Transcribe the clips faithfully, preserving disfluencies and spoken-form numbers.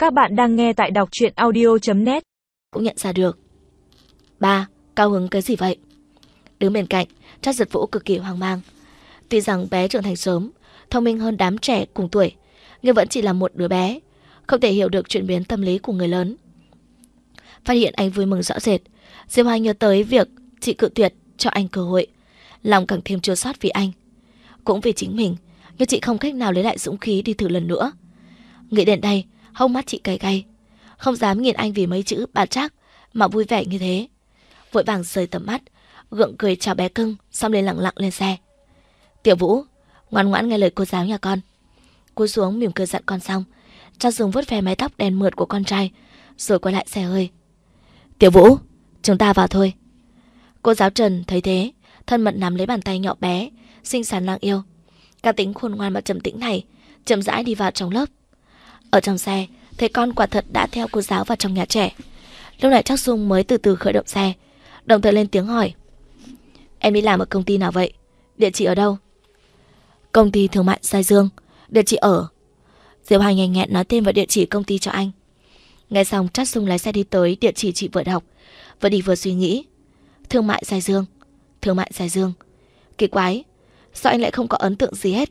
Các bạn đang nghe tại đọc truyện audio chấm net. Cũng nhận ra được. Ba, cao hứng cái gì vậy? Đứng bên cạnh, Trác Giật Vũ cực kỳ hoang mang. Tuy rằng bé trưởng thành sớm, thông minh hơn đám trẻ cùng tuổi, nhưng vẫn chỉ là một đứa bé, không thể hiểu được chuyển biến tâm lý của người lớn. Phát hiện anh vui mừng rõ rệt, Diệp Hoa nhớ tới việc chị cự tuyệt cho anh cơ hội, lòng càng thêm chua xót vì anh. Cũng vì chính mình, nhưng chị không cách nào lấy lại dũng khí đi thử lần nữa. Nghĩ đến đây, hốc mắt chị cay cay, không dám nhìn anh vì mấy chữ bà Trác mà vui vẻ như thế. Vội vàng rời tầm mắt, gượng cười chào bé cưng, xong lên lặng lặng lên xe. Tiểu Vũ, ngoan ngoãn nghe lời cô giáo nhà con. Cúi xuống mỉm cười dặn con xong, Trác dùng vuốt ve mái tóc đen mượt của con trai, rồi quay lại xe hơi. Tiểu Vũ, chúng ta vào thôi. Cô giáo Trần thấy thế, thân mật nắm lấy bàn tay nhỏ bé, xinh xắn đáng yêu. Cá tính khôn ngoan và trầm tĩnh này chậm rãi đi vào trong lớp. Ở trong xe, thấy con quả thật đã theo cô giáo vào trong nhà trẻ. Lúc này Trác Dung mới từ từ khởi động xe, đồng thời lên tiếng hỏi: Em đi làm ở công ty nào vậy? Địa chỉ ở đâu? Công ty thương mại Giai Dương. Địa chỉ ở... Diệp Hoa nhanh nhẹn nói tên và địa chỉ công ty cho anh. Nghe xong, Trác Dung lái xe đi tới địa chỉ chị vừa đọc, vừa đi vừa suy nghĩ. Thương mại Giai Dương, Thương mại Giai Dương. Kỳ quái, sao anh lại không có ấn tượng gì hết?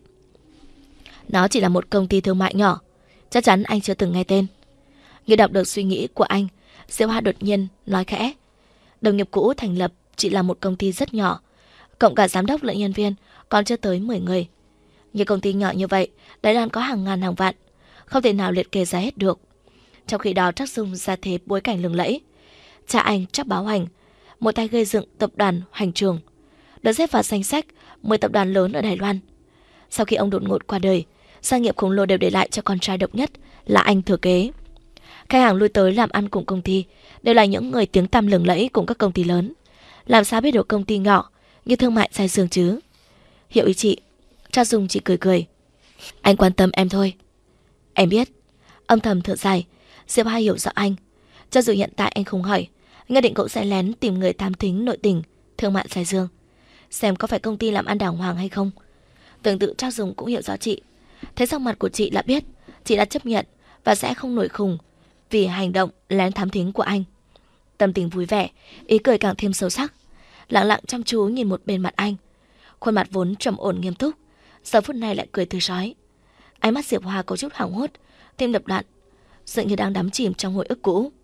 Nó chỉ là một công ty thương mại nhỏ, chắc chắn anh chưa từng nghe tên. Nghe đọc được suy nghĩ của anh, Diệp Hoa đột nhiên nói khẽ: Đồng nghiệp cũ thành lập chỉ là một công ty rất nhỏ, cộng cả giám đốc lẫn nhân viên còn chưa tới mười người. Như công ty nhỏ như vậy, Đài Loan có hàng ngàn hàng vạn, không thể nào liệt kê ra hết được. Trong khi đó Trác Dung ra thế bối cảnh lừng lẫy. Cha anh Trác Báo Hành, một tay gây dựng tập đoàn Hoành Trường, được xếp vào danh sách mười tập đoàn lớn ở Đài Loan. Sau khi ông đột ngột qua đời, gia nghiệp khổng lồ đều để lại cho con trai độc nhất là anh thừa kế. Khách hàng lui tới làm ăn cùng công ty đều là những người tiếng tăm lừng lẫy cùng các công ty lớn. Làm sao biết được công ty nhỏ như Thương mại Giai Dương chứ? Hiểu ý chị. Trác Dung chỉ cười cười. Anh quan tâm em thôi. Em biết. Âm thầm thở dài, Diệp Hoa hiểu rõ anh. Cho dù hiện tại anh không hỏi, nhất định cậu sẽ lén tìm người thám thính nội tình Thương mại Giai Dương, xem có phải công ty làm ăn đàng hoàng hay không. Tương tự Trác Dung cũng hiểu rõ chị. Thấy sắc mặt của chị là biết chị đã chấp nhận và sẽ không nổi khùng vì hành động lén thám thính của anh. Tâm tình vui vẻ, ý cười càng thêm sâu sắc, lặng lặng chăm chú nhìn một bên mặt anh. Khuôn mặt vốn trầm ổn nghiêm túc, giờ phút này lại cười tươi rói. Ánh mắt Diệp Hoa có chút hoảng hốt, tim đập loạn, dường như đang đắm chìm trong hồi ức cũ.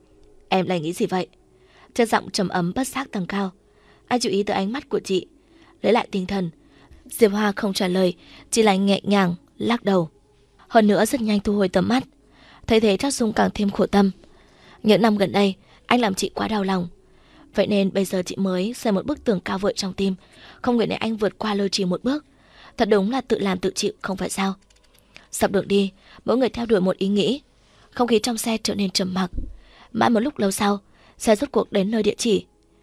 Em lại nghĩ gì vậy? Chất giọng trầm ấm bất giác tăng cao. Anh chú ý tới ánh mắt của chị, lấy lại tinh thần. Diệp Hoa không trả lời, chỉ là nhẹ nhàng lắc đầu. Hơn nữa rất nhanh thu hồi tầm mắt. Thấy thế Trác Dung càng thêm khổ tâm. Những năm gần đây anh làm chị quá đau lòng, vậy nên bây giờ chị mới xây một bức tường cao vợi trong tim, không nguyện để anh vượt qua lôi trì một bước. Thật đúng là tự làm tự chịu, không phải sao? Dọc đường đi, mỗi người theo đuổi một ý nghĩ. Không khí trong xe trở nên trầm mặc. Mãi một lúc lâu sau, xe rốt cuộc đến nơi địa chỉ,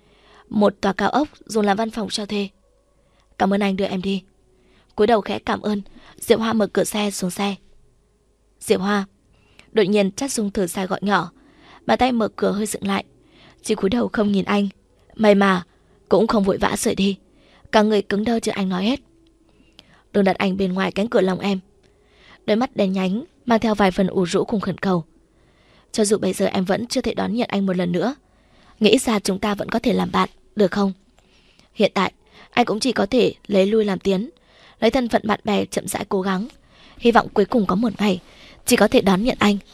một tòa cao ốc dùng làm văn phòng cho thuê. Cảm ơn anh đưa em đi. Cúi đầu khẽ cảm ơn, Diệp Hoa mở cửa xe xuống xe. Diệp Hoa. Đột nhiên Trác Dung thở dài gọi nhỏ, bàn tay mở cửa hơi dựng lại. Chỉ cúi đầu không nhìn anh, may mà cũng không vội vã rời đi, cả người cứng đơ chưa anh nói hết. Đừng đặt anh bên ngoài cánh cửa lòng em. Đôi mắt đen nhánh mang theo vài phần ủ rũ cùng khẩn cầu. Cho dù bây giờ em vẫn chưa thể đón nhận anh một lần nữa, nghĩ ra chúng ta vẫn có thể làm bạn, được không? Hiện tại anh cũng chỉ có thể lấy lui làm tiến, lấy thân phận bạn bè chậm rãi cố gắng, hy vọng cuối cùng có một ngày chỉ có thể đón nhận anh.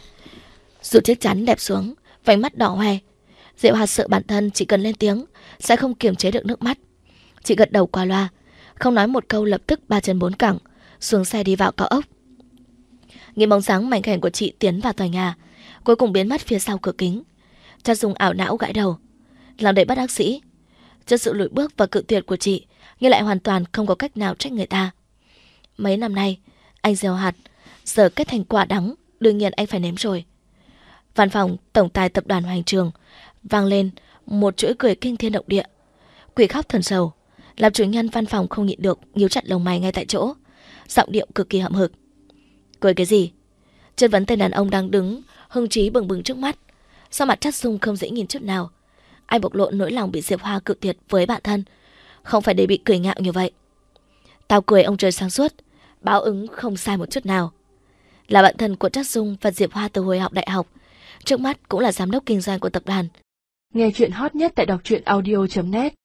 Dù chiếc chắn đẹp xuống, vành mắt đỏ hoe, Diệu Hạt sợ bản thân chỉ cần lên tiếng sẽ không kiềm chế được nước mắt. Chị gật đầu qua loa, không nói một câu, lập tức ba chân bốn cẳng xuống xe đi vào cao ốc. Nhìn bóng dáng mảnh khảnh của chị tiến vào tòa nhà, cuối cùng biến mất phía sau cửa kính. Trác Dung ảo não gãi đầu, lòng đầy bất đắc dĩ. Trước sự lùi bước và cự tuyệt của chị, nhưng lại hoàn toàn không có cách nào trách người ta. Mấy năm nay anh gieo hạt, giờ kết thành quả đắng, đương nhiên anh phải nếm rồi. Văn phòng tổng tài tập đoàn Hoành Trường vang lên một chuỗi cười kinh thiên động địa. Quỷ khóc thần sầu, làm chủ nhân văn phòng không nhịn được nhíu chặt lông mày ngay tại chỗ, giọng điệu cực kỳ hậm hực. Cười cái gì? Chất vấn tên đàn ông đang đứng hưng trí bừng bừng trước mắt. Sao mặt Trác Dung không dễ nhìn chút nào. Anh bộc lộ nỗi lòng bị Diệp Hoa cự tuyệt với bạn thân, không phải để bị cười nhạo như vậy. Tao cười ông trời sáng suốt, báo ứng không sai một chút nào. là bạn thân của Trác Dung và Diệp Hoa từ hồi học đại học, trước mắt cũng là giám đốc kinh doanh của tập đoàn. Nghe chuyện hot nhất tại đọc truyện audio chấm net.